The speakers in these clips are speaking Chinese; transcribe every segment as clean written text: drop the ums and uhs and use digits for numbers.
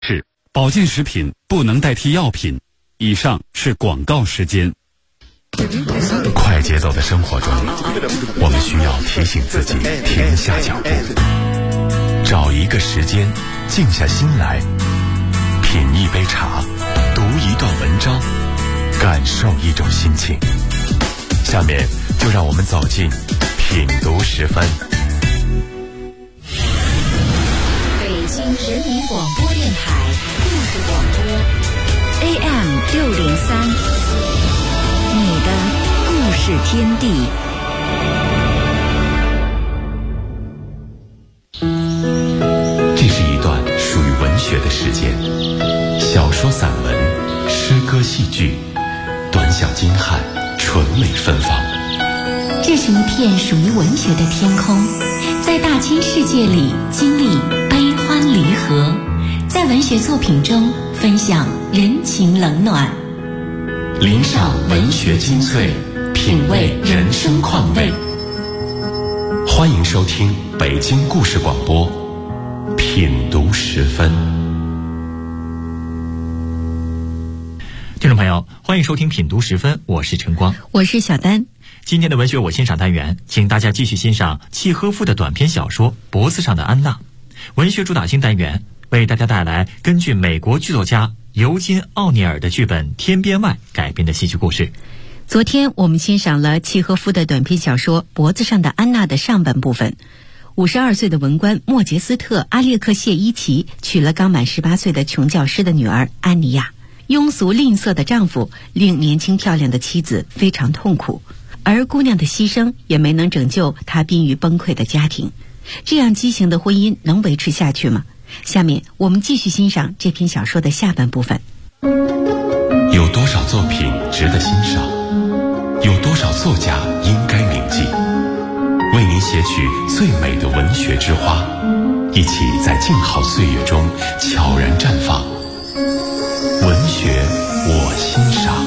是保健食品不能代替药品。以上是广告时间。 快节奏的生活中，我们需要提醒自己停下脚步，找一个时间静下心来，品一杯茶，读一段文章，感受一种心情。下面就让我们走进品读时分。 北京人民广播电台故事广播 AM603，你的故事天地。 这是一段属于文学的时间，小说、散文、诗歌、戏剧，短小精悍，纯美芬芳。 这是一片属于文学的天空，在大千世界里经历悲欢离合，在文学作品中分享人情冷暖， 领赏文学精粹，品味人生况味。欢迎收听北京故事广播品读时分。 听众朋友，欢迎收听品读时分，我是陈光， 我是小丹。 今天的文学我欣赏单元，请大家继续欣赏契诃夫的短篇小说《脖子上的安娜》。文学主打新单元为大家带来根据美国剧作家尤金·奥尼尔的剧本《天边外》改编的戏剧故事。 昨天我们欣赏了契诃夫的短篇小说《脖子上的安娜》的上半部分。52岁的文官莫杰斯特·阿列克谢伊奇娶了刚满18岁的穷教师的女儿安妮亚。庸俗吝啬的丈夫令年轻漂亮的妻子非常痛苦，而姑娘的牺牲也没能拯救她濒于崩溃的家庭。这样畸形的婚姻能维持下去吗？下面我们继续欣赏这篇小说的下半部分。 有多少作品值得欣赏？有多少作家应该铭记？为您写取最美的文学之花，一起在静好岁月中悄然绽放。文学我欣赏。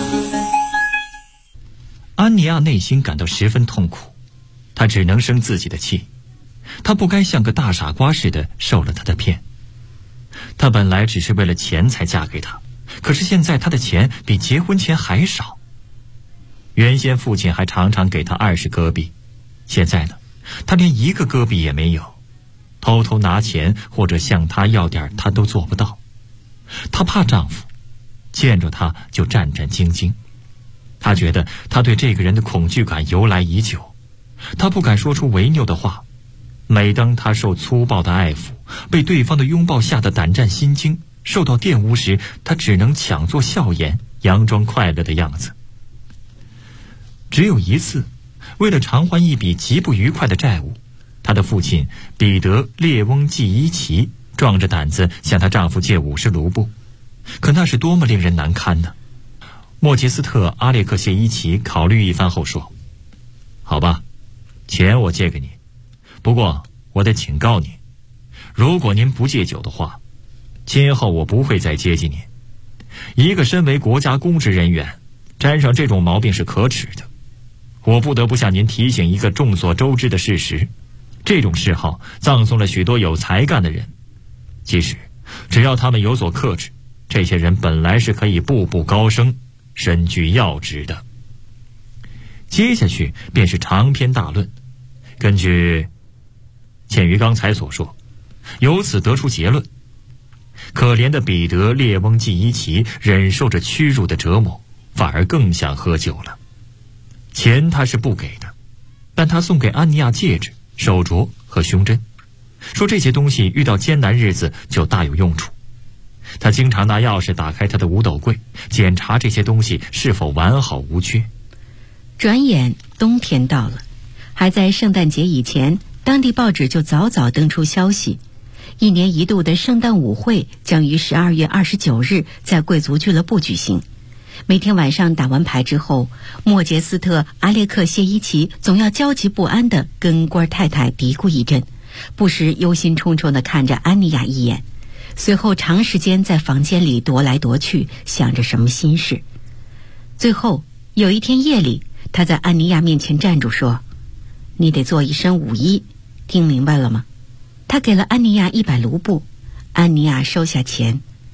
安妮亚内心感到十分痛苦，她只能生自己的气。她不该像个大傻瓜似的受了他的骗。她本来只是为了钱才嫁给他，可是现在她的钱比结婚前还少。原先父亲还常常给她20戈币，现在呢，她连1个戈币也没有。偷偷拿钱或者向他要点，她都做不到。她怕丈夫，见着他就战战兢兢。她觉得她对这个人的恐惧感由来已久，她不敢说出违拗的话。每当她受粗暴的爱抚，被对方的拥抱吓得胆战心惊，受到玷污时，她只能强作笑颜，佯装快乐的样子。只有一次，为了偿还一笔极不愉快的债务，她的父亲彼得·列翁季伊奇壮着胆子向她丈夫借50卢布，可那是多么令人难堪呢！莫杰斯特·阿列克谢伊奇考虑一番后说：“好吧，钱我借给你，不过我得警告你，如果您不戒酒的话，今后我不会再接近您。一个身为国家公职人员，沾上这种毛病是可耻的。我不得不向您提醒一个众所周知的事实，这种嗜好葬送了许多有才干的人。其实只要他们有所克制，这些人本来是可以步步高升，身居要职的。”接下去便是长篇大论。根据鉴于刚才所说，由此得出结论，可怜的彼得·列翁季伊奇忍受着屈辱的折磨，反而更想喝酒了。钱他是不给的，但他送给安妮亚戒指、手镯和胸针，说这些东西遇到艰难日子就大有用处。他经常拿钥匙打开他的五斗柜，检查这些东西是否完好无缺。 转眼冬天到了，还在圣诞节以前，当地报纸就早早登出消息，一年一度的圣诞舞会将于12月29日在贵族俱乐部举行。每天晚上打完牌之后，莫杰斯特·阿列克谢伊奇总要焦急不安地跟官太太嘀咕一阵，不时忧心忡忡地看着安妮亚一眼，随后长时间在房间里踱来踱去，想着什么心事。最后有一天夜里，他在安妮亚面前站住说：“你得做一身舞衣，听明白了吗？”他给了安妮亚100卢布，安妮亚收下钱，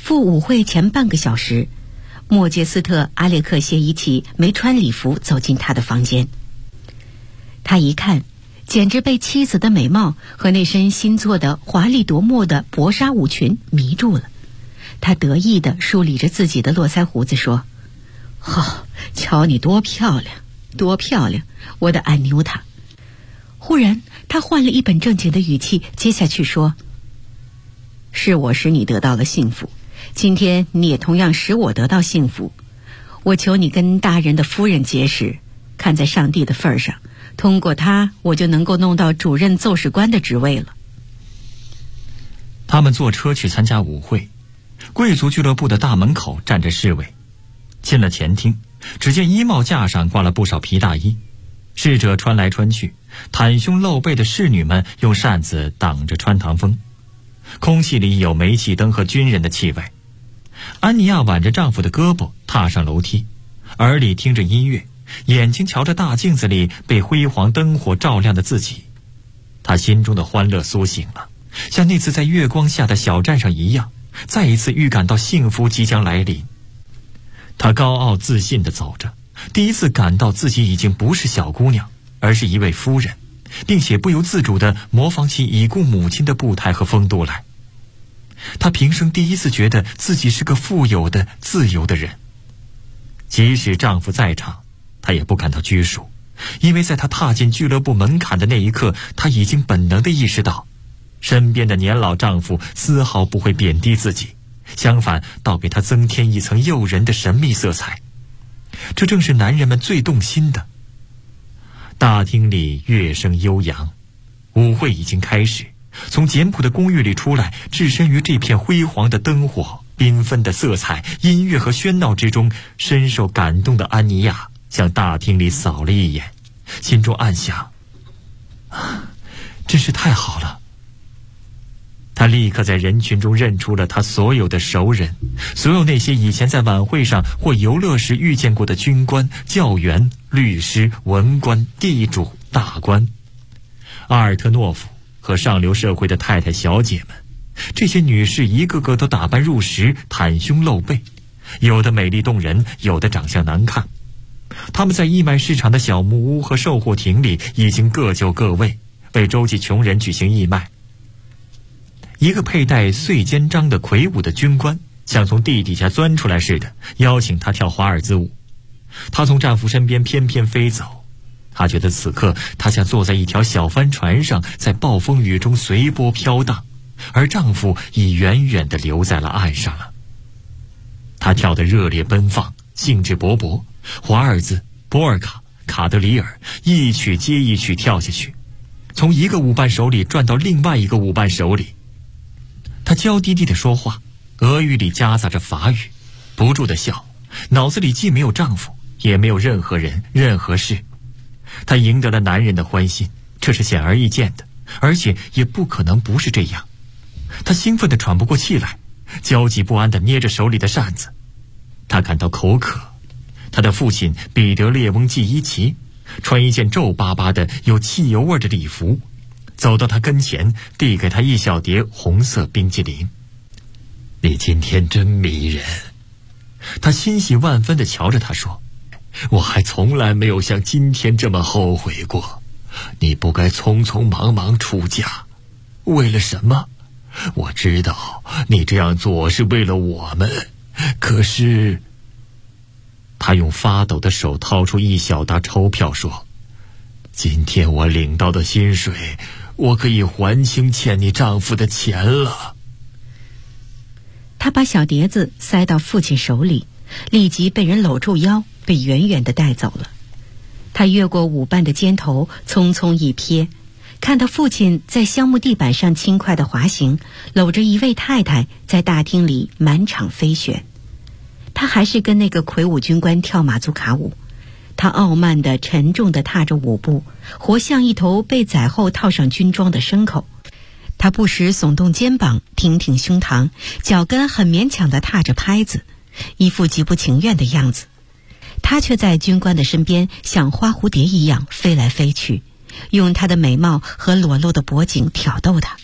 赴舞会前半个小时，莫杰斯特·阿列克谢伊奇没穿礼服走进他的房间。他一看，简直被妻子的美貌和那身新做的华丽夺目的薄纱舞裙迷住了。他得意地梳理着自己的络腮胡子说：“瞧你多漂亮，多漂亮，我的安妞塔。”忽然他换了一本正经的语气，接下去说：“是我使你得到了幸福，今天你也同样使我得到幸福。我求你跟大人的夫人结识，看在上帝的份上，通过他我就能够弄到主任奏事官的职位了。” 他们坐车去参加舞会，贵族俱乐部的大门口站着侍卫。进了前厅，只见衣帽架上挂了不少皮大衣，侍者穿来穿去，袒胸露背的侍女们用扇子挡着穿堂风，空气里有煤气灯和军人的气味。安妮亚挽着丈夫的胳膊踏上楼梯，耳里听着音乐，眼睛瞧着大镜子里被辉煌灯火照亮的自己。她心中的欢乐苏醒了，像那次在月光下的小站上一样，再一次预感到幸福即将来临。她高傲自信地走着，第一次感到自己已经不是小姑娘，而是一位夫人，并且不由自主地模仿起已故母亲的步态和风度来。她平生第一次觉得自己是个富有的、自由的人。即使丈夫在场，她也不感到拘束，因为在她踏进俱乐部门槛的那一刻，她已经本能地意识到，身边的年老丈夫丝毫不会贬低自己，相反倒给她增添一层诱人的神秘色彩。这正是男人们最动心的。大厅里乐声悠扬，舞会已经开始。从简朴的公寓里出来，置身于这片辉煌的灯火、缤纷的色彩、音乐和喧闹之中，深受感动的安妮亚向大厅里扫了一眼，心中暗想：真是太好了。他立刻在人群中认出了他所有的熟人，所有那些以前在晚会上或游乐时遇见过的军官、教员、律师、文官、地主、大官。阿尔特诺夫和上流社会的太太小姐们，这些女士一个个都打扮入时，袒胸露背，有的美丽动人，有的长相难看。她们在义卖市场的小木屋和售货亭里已经各就各位，为周济穷人举行义卖。一个佩戴碎肩章的魁梧的军官像从地底下钻出来似的，邀请她跳华尔兹舞。她从丈夫身边翩翩飞走，她觉得此刻她像坐在一条小帆船上，在暴风雨中随波飘荡，而丈夫已远远地留在了岸上了。她跳得热烈奔放，兴致勃勃，华尔兹、波尔卡、卡德里尔一曲接一曲跳下去，从一个舞伴手里转到另外一个舞伴手里。她娇滴滴地说话，俄语里夹杂着法语，不住地笑，脑子里既没有丈夫，也没有任何人、任何事。她赢得了男人的欢心，这是显而易见的，而且也不可能不是这样。她兴奋得喘不过气来，焦急不安地捏着手里的扇子。她感到口渴。她的父亲彼得列翁季伊奇穿一件皱巴巴的有汽油味的礼服，走到他跟前，递给他一小碟红色冰激凌。你今天真迷人。他欣喜万分地瞧着他说，我还从来没有像今天这么后悔过。你不该匆匆忙忙出嫁，为了什么？我知道你这样做是为了我们，可是……他用发抖的手掏出一小沓钞票说，今天我领到的薪水，我可以还清欠你丈夫的钱了。 他把小碟子塞到父亲手里，立即被人搂住腰，被远远地带走了。他越过舞伴的肩头，匆匆一瞥，看到父亲在橡木地板上轻快地滑行，搂着一位太太在大厅里满场飞旋。他还是跟那个魁梧军官跳马祖卡舞，他傲慢地沉重地踏着舞步，活像一头被宰后套上军装的牲口。他不时耸动肩膀，挺挺胸膛，脚跟很勉强地踏着拍子，一副极不情愿的样子。他却在军官的身边像花蝴蝶一样飞来飞去，用他的美貌和裸露的脖颈挑逗他，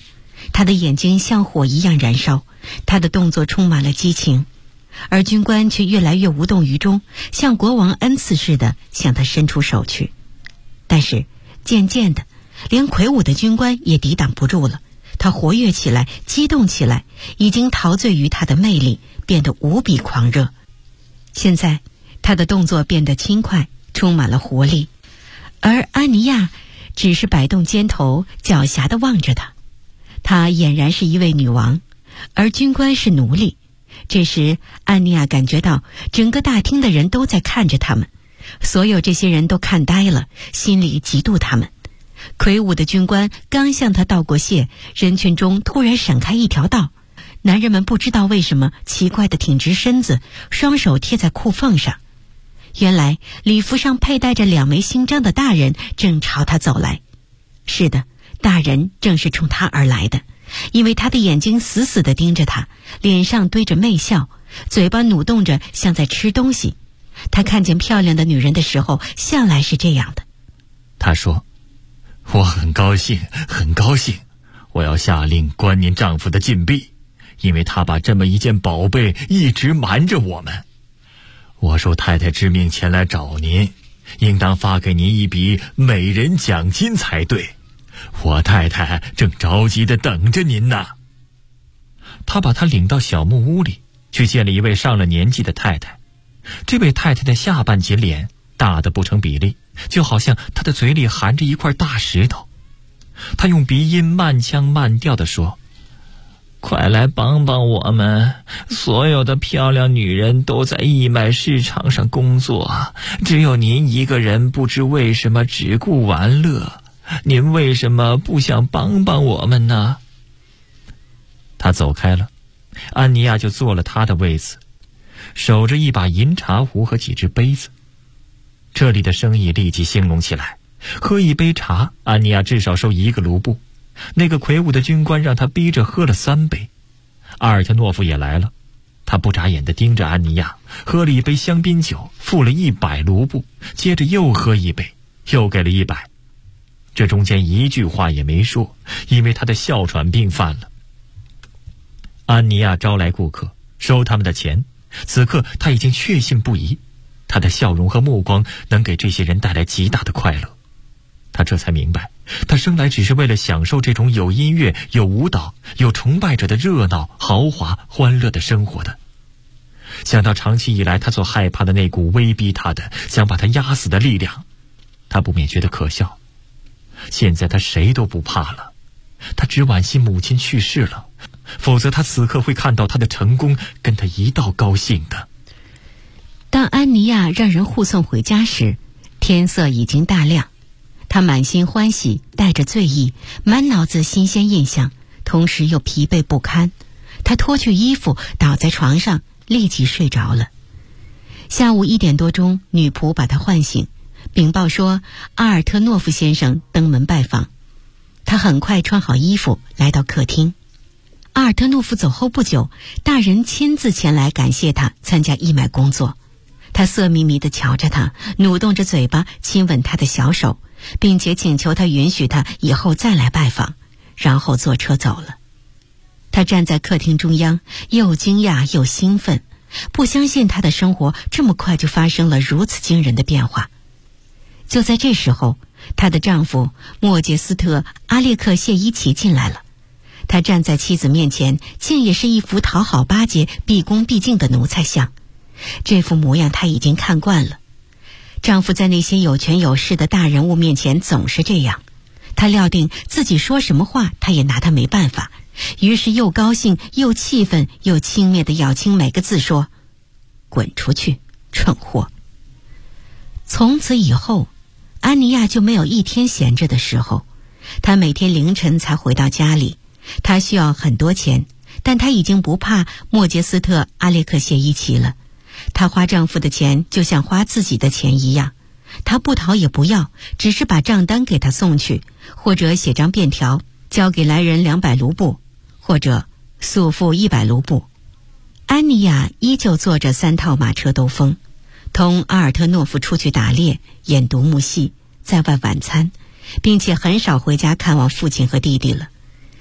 他的眼睛像火一样燃烧，他的动作充满了激情，而军官却越来越无动于衷，像国王恩赐似的向他伸出手去。但是渐渐的，连魁梧的军官也抵挡不住了，他活跃起来，激动起来，已经陶醉于他的魅力，变得无比狂热。现在他的动作变得轻快，充满了活力，而安妮亚只是摆动肩头，狡黠地望着他。她俨然是一位女王，而军官是奴隶。这时安妮亚感觉到整个大厅的人都在看着他们，所有这些人都看呆了，心里嫉妒他们。魁梧的军官刚向他道过谢，人群中突然闪开一条道，男人们不知道为什么奇怪地挺直身子，双手贴在裤缝上。原来礼服上佩戴着2枚勋章的大人正朝他走来。是的，大人正是冲他而来的，因为他的眼睛死死地盯着他，脸上堆着媚笑，嘴巴努动着像在吃东西。他看见漂亮的女人的时候向来是这样的。 他说，我很高兴，很高兴，我要下令关您丈夫的禁闭，因为他把这么一件宝贝一直瞒着我们。我受太太之命前来找您，应当发给您一笔美人奖金才对。我太太正着急地等着您呢。他把他领到小木屋里，去见了一位上了年纪的太太。这位太太的下半截脸大得不成比例，就好像她的嘴里含着一块大石头。她用鼻音慢腔慢调地说，快来帮帮我们，所有的漂亮女人都在义卖市场上工作，只有您一个人不知为什么只顾玩乐，您为什么不想帮帮我们呢？他走开了，安妮亚就坐了他的位子，守着一把银茶壶和几只杯子。这里的生意立即兴隆起来，喝一杯茶，安妮亚至少收1个卢布。那个魁梧的军官让他逼着喝了3杯。阿尔特诺夫也来了，他不眨眼地盯着安妮亚，喝了一杯香槟酒，付了100卢布，接着又喝一杯，又给了100。这中间一句话也没说，因为他的哮喘病犯了。安妮亚招来顾客，收他们的钱，此刻他已经确信不疑，他的笑容和目光能给这些人带来极大的快乐。他这才明白，他生来只是为了享受这种有音乐、有舞蹈、有崇拜者的热闹、豪华、欢乐的生活的。想到长期以来他所害怕的那股威逼他的、想把他压死的力量，他不免觉得可笑。现在他谁都不怕了，他只惋惜母亲去世了，否则他此刻会看到他的成功，跟他一道高兴的。 当安妮亚让人护送回家时，天色已经大亮。他满心欢喜，带着醉意，满脑子新鲜印象，同时又疲惫不堪。他脱去衣服，倒在床上，立即睡着了。下午1点多钟，女仆把他唤醒，禀报说阿尔特诺夫先生登门拜访。他很快穿好衣服，来到客厅。阿尔特诺夫走后不久，大人亲自前来感谢他参加义卖工作。他色迷迷地瞧着他，努动着嘴巴亲吻他的小手，并且请求他允许他以后再来拜访，然后坐车走了。他站在客厅中央，又惊讶又兴奋，不相信他的生活这么快就发生了如此惊人的变化。就在这时候，她的丈夫莫杰斯特·阿列克谢伊奇进来了。他站在妻子面前，竟也是一副讨好巴结、毕恭毕敬的奴才相。这副模样他已经看惯了。丈夫在那些有权有势的大人物面前总是这样，他料定自己说什么话他也拿他没办法，于是又高兴又气愤又轻蔑地咬清每个字说，滚出去，蠢货。从此以后，安妮亚就没有一天闲着的时候。她每天凌晨才回到家里，她需要很多钱，但她已经不怕莫杰斯特·阿列克谢伊奇了。她花丈夫的钱就像花自己的钱一样，她不讨也不要，只是把账单给他送去，或者写张便条交给来人200卢布，或者速付100卢布。安妮亚依旧坐着3套马车兜风，同阿尔特诺夫出去打猎、演独幕戏，在外晚餐，并且很少回家看望父亲和弟弟了。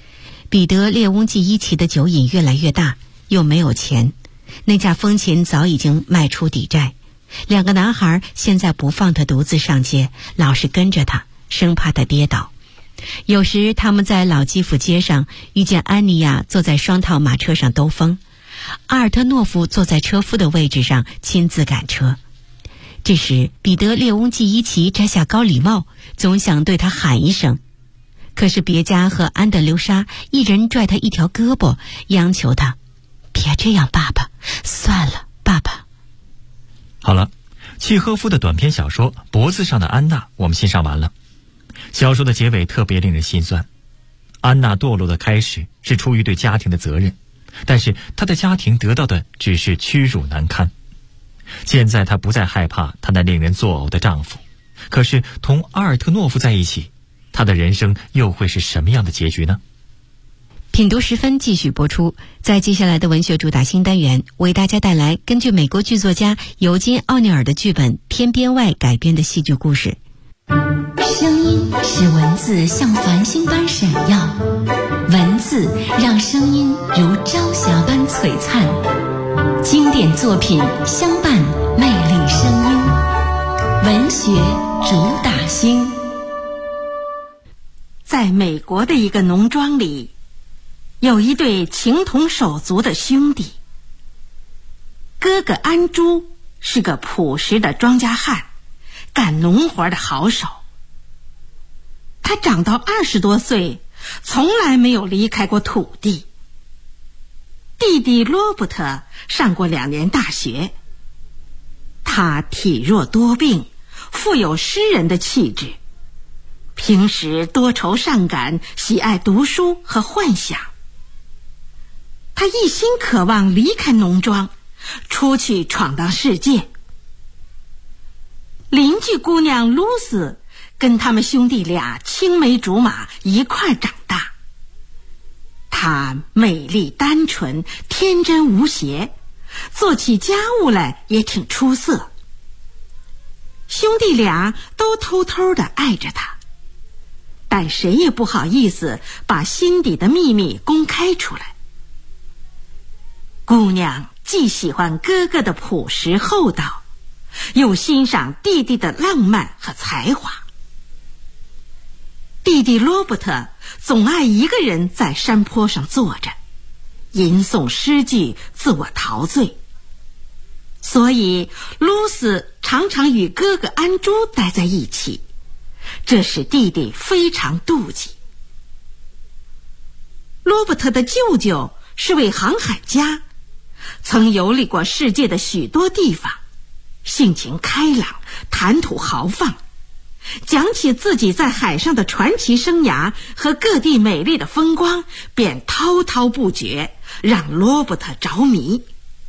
彼得列翁季伊奇的酒瘾越来越大，又没有钱，那架风琴早已经卖出抵债。两个男孩现在不放他独自上街，老是跟着他，生怕他跌倒。有时他们在老基辅街上遇见安妮亚坐在双套马车上兜风，阿尔特诺夫坐在车夫的位置上亲自赶车。这时彼得列翁季伊奇摘下高礼帽，总想对他喊一声，可是别加和安德留沙一人拽他一条胳膊，央求他别这样，爸爸，算了，爸爸。 好了，契诃夫的短篇小说《脖子上的安娜》我们欣赏完了。小说的结尾特别令人心酸。安娜堕落的开始是出于对家庭的责任，但是她的家庭得到的只是屈辱难堪。现在她不再害怕她那令人作呕的丈夫，可是同阿尔特诺夫在一起，她的人生又会是什么样的结局呢？ 品读10分继续播出，在接下来的文学主打新单元，为大家带来根据美国剧作家尤金·奥尼尔的剧本《天边外》改编的戏剧故事。 声音使文字像繁星般闪耀，文字让声音如朝霞般璀璨。经典作品相伴，魅力声音，文学主打星。 在美国的一个农庄里，有一对情同手足的兄弟。哥哥安珠是个朴实的庄稼汉，干农活的好手。他长到20多岁，从来没有离开过土地。弟弟罗伯特上过2年大学，他体弱多病，富有诗人的气质，平时多愁善感，喜爱读书和幻想。他一心渴望离开农庄，出去闯荡世界。邻居姑娘露丝跟他们兄弟俩青梅竹马，一块长大。她美丽单纯，天真无邪，做起家务来也挺出色。兄弟俩都偷偷地爱着她，但谁也不好意思把心底的秘密公开出来。姑娘既喜欢哥哥的朴实厚道，又欣赏弟弟的浪漫和才华。弟弟罗伯特总爱一个人在山坡上坐着，吟诵诗句，自我陶醉。所以露丝常常与哥哥安珠待在一起，这使弟弟非常妒忌。罗伯特的舅舅是位航海家，曾游历过世界的许多地方，性情开朗，谈吐豪放，讲起自己在海上的传奇生涯和各地美丽的风光，便滔滔不绝，让罗伯特着迷。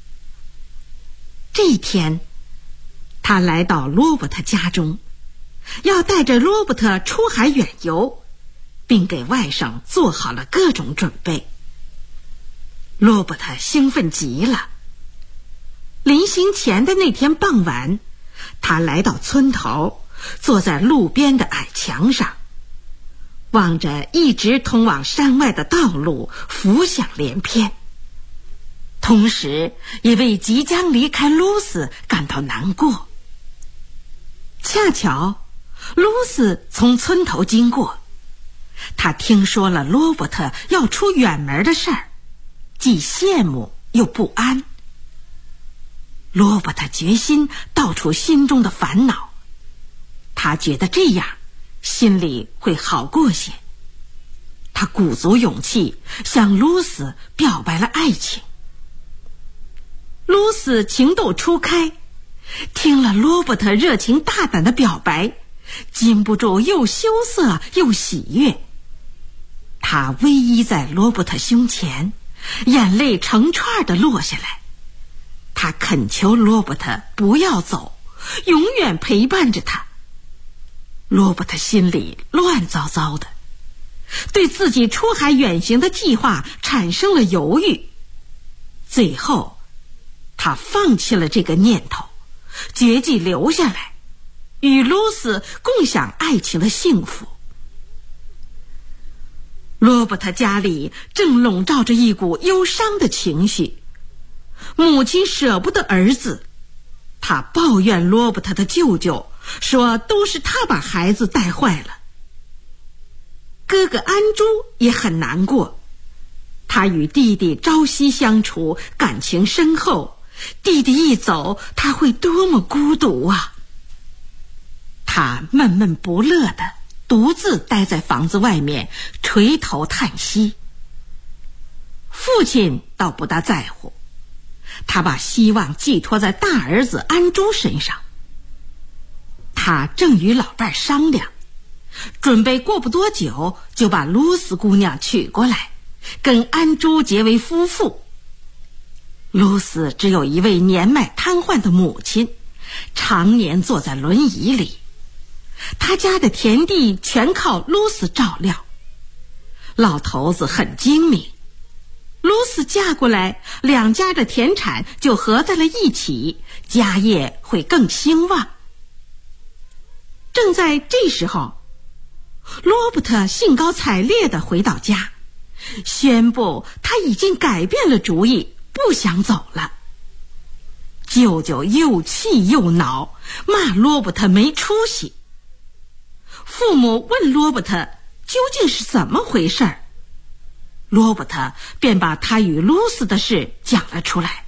这一天，他来到罗伯特家中，要带着罗伯特出海远游，并给外甥做好了各种准备。罗伯特兴奋极了。临行前的那天傍晚，他来到村头，坐在路边的矮墙上，望着一直通往山外的道路，浮想联翩，同时也为即将离开露丝感到难过。恰巧露丝从村头经过，他听说了罗伯特要出远门的事儿，既羡慕又不安。罗伯特决心道出心中的烦恼，他觉得这样心里会好过些。他鼓足勇气向露丝表白了爱情。露丝情窦初开，听了罗伯特热情大胆的表白，禁不住又羞涩又喜悦。他偎依在罗伯特胸前，眼泪成串地落下来。他恳求罗伯特不要走，永远陪伴着他。罗伯特心里乱糟糟的，对自己出海远行的计划产生了犹豫。最后他放弃了这个念头，决计留下来，与露丝共享爱情的幸福。 罗伯特家里正笼罩着一股忧伤的情绪。母亲舍不得儿子，她抱怨罗伯特的舅舅，说都是他把孩子带坏了。哥哥安珠也很难过，他与弟弟朝夕相处，感情深厚，弟弟一走，他会多么孤独啊！他闷闷不乐的独自待在房子外面，垂头叹息。父亲倒不大在乎，他把希望寄托在大儿子安珠身上。他正与老伴商量，准备过不多久就把露丝姑娘娶过来，跟安珠结为夫妇。露丝只有一位年迈瘫痪的母亲，常年坐在轮椅里。他家的田地全靠露丝照料。老头子很精明，露丝嫁过来，两家的田产就合在了一起，家业会更兴旺。正在这时候，罗伯特兴高采烈地回到家，宣布他已经改变了主意，不想走了。舅舅又气又恼，骂罗伯特没出息。父母问罗伯特究竟是怎么回事儿，罗伯特便把他与露丝的事讲了出来。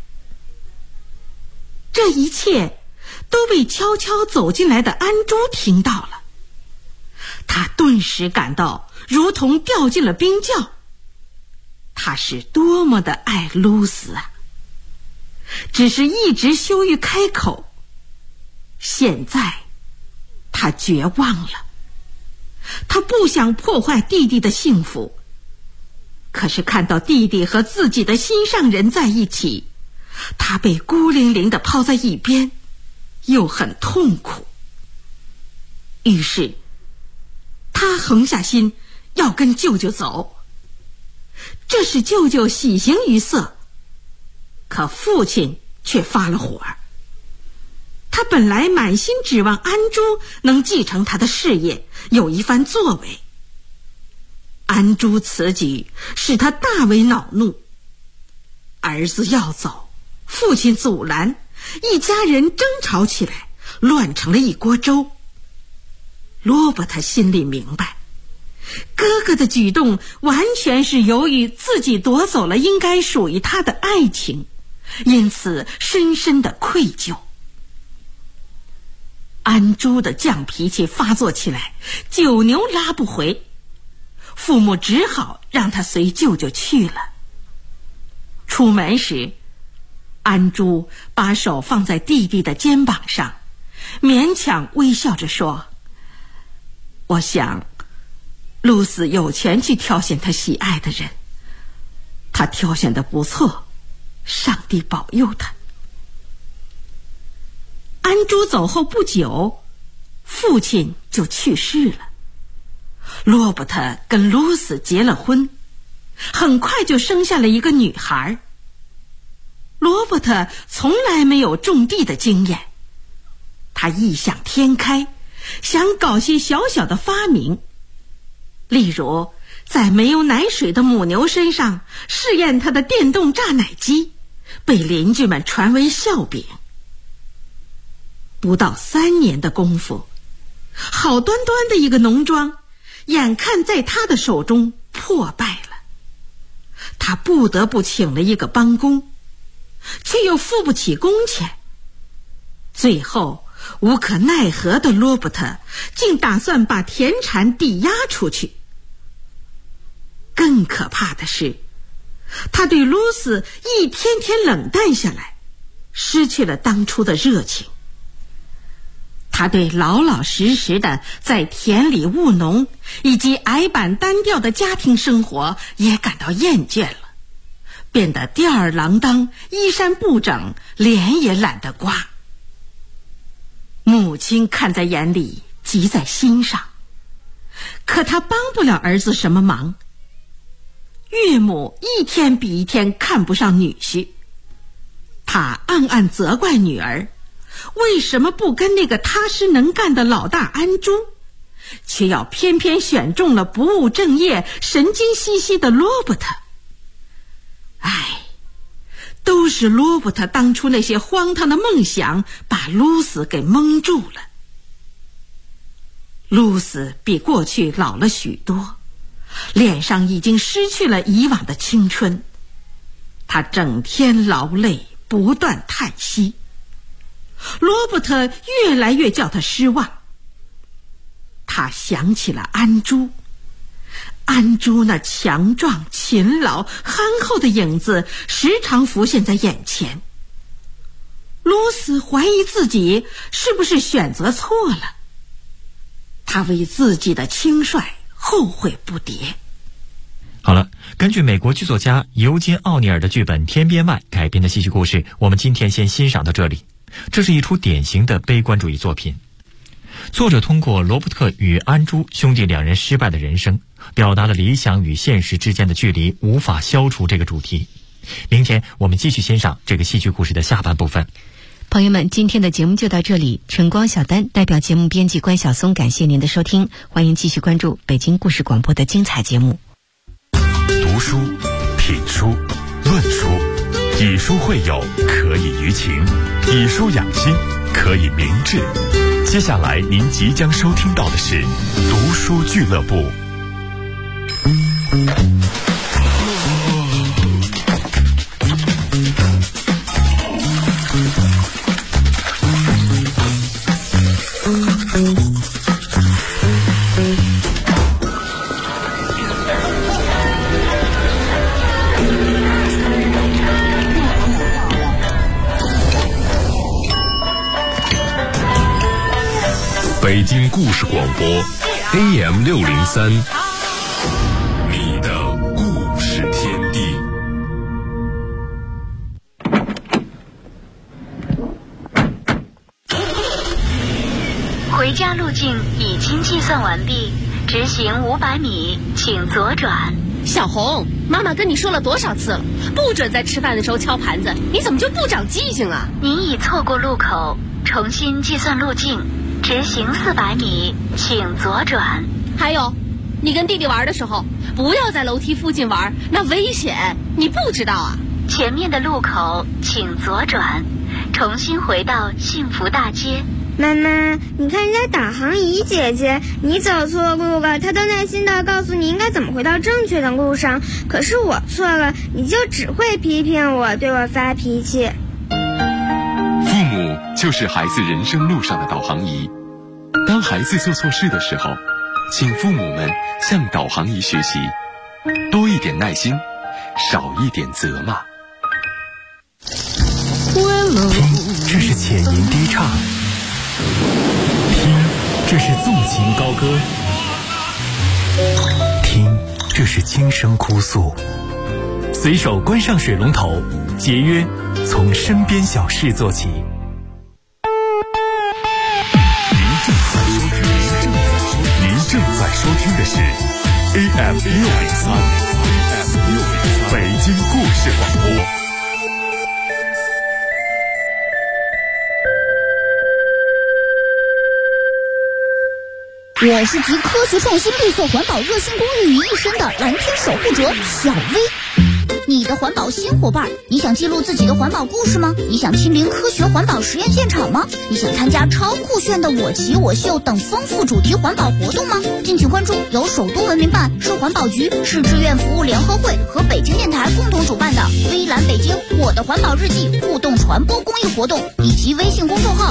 这一切都被悄悄走进来的安珠听到了，他顿时感到如同掉进了冰窖。他是多么的爱露丝啊！只是一直羞于开口。现在他绝望了，他不想破坏弟弟的幸福，可是看到弟弟和自己的心上人在一起，他被孤零零地抛在一边，又很痛苦。于是他横下心要跟舅舅走，这使舅舅喜形于色，可父亲却发了火。他本来满心指望安珠能继承他的事业，有一番作为。安珠此举使他大为恼怒，儿子要走，父亲阻拦，一家人争吵起来，乱成了一锅粥。罗伯特心里明白，哥哥的举动完全是由于自己夺走了应该属于他的爱情，因此深深的愧疚。安珠的犟脾气发作起来，九牛拉不回，父母只好让他随舅舅去了。出门时，安珠把手放在弟弟的肩膀上，勉强微笑着说：“我想露丝有权去挑选她喜爱的人，她挑选得不错，上帝保佑她。”安珠走后不久，父亲就去世了。罗伯特跟露丝结了婚，很快就生下了一个女孩。罗伯特从来没有种地的经验，他异想天开，想搞些小小的发明，例如在没有奶水的母牛身上试验他的电动榨奶机，被邻居们传为笑柄。不到3年的功夫，好端端的一个农庄眼看在他的手中破败了，他不得不请了一个帮工，却又付不起工钱。最后无可奈何的罗伯特竟打算把田产抵押出去。更可怕的是，他对露丝一天天冷淡下来，失去了当初的热情。他对老老实实的在田里务农以及矮板单调的家庭生活也感到厌倦了，变得吊儿郎当，衣衫不整，脸也懒得刮。母亲看在眼里，急在心上，可他帮不了儿子什么忙。岳母一天比一天看不上女婿，他暗暗责怪女儿为什么不跟那个踏实能干的老大安珠， 却要偏偏选中了不务正业、神经兮兮的罗伯特。唉，都是罗伯特当初那些荒唐的梦想把露丝给蒙住了。露丝比过去老了许多，脸上已经失去了以往的青春。她整天劳累，不断叹息。罗伯特越来越叫他失望。他想起了安珠，安珠那强壮、勤劳、憨厚的影子时常浮现在眼前。露丝怀疑自己是不是选择错了，他为自己的轻率后悔不迭。 好了，根据美国剧作家尤金·奥尼尔的剧本《天边外》改编的戏剧故事，我们今天先欣赏到这里。这是一出典型的悲观主义作品，作者通过罗伯特与安珠兄弟两人失败的人生，表达了理想与现实之间的距离无法消除这个主题。明天我们继续欣赏这个戏剧故事的下半部分。 朋友们，今天的节目就到这里。晨光小丹代表节目编辑关晓松，感谢您的收听，欢迎继续关注北京故事广播的精彩节目。 读书、品书、论书，以书会友，可以娱情；以书养心，可以明志。接下来您即将收听到的是读书俱乐部。 北京故事广播 AM603， 你的故事天地。 回家路径已经计算完毕，直行500米，请左转。 小红，妈妈跟你说了多少次了，不准在吃饭的时候敲盘子，你怎么就不长记性啊？ 您已错过路口，重新计算路径。直行400米，请左转。 还有，你跟弟弟玩的时候，不要在楼梯附近玩，那危险，你不知道啊？ 前面的路口，请左转，重新回到幸福大街。 妈妈，你看人家导航仪姐姐，你走错路了，她都耐心地告诉你应该怎么回到正确的路上。可是我错了，你就只会批评我，对我发脾气。 父母就是孩子人生路上的导航仪。当孩子做错事的时候，请父母们向导航仪学习，多一点耐心，少一点责骂。 听，这是浅吟低唱；听，这是纵情高歌；听，这是轻声哭诉。随手关上水龙头，节约从身边小事做起。您正在收听的是 AM603， 北京故事广播。 我是集科学创新、绿色环保、热心公益于一身的蓝天守护者小薇。你的环保新伙伴，你想记录自己的环保故事吗？你想亲临科学环保实验现场吗？你想参加超酷炫的我骑我秀等丰富主题环保活动吗？敬请关注由首都文明办、市环保局、市志愿服务联合会和北京电台共同主办的微蓝北京我的环保日记互动传播公益活动，以及微信公众号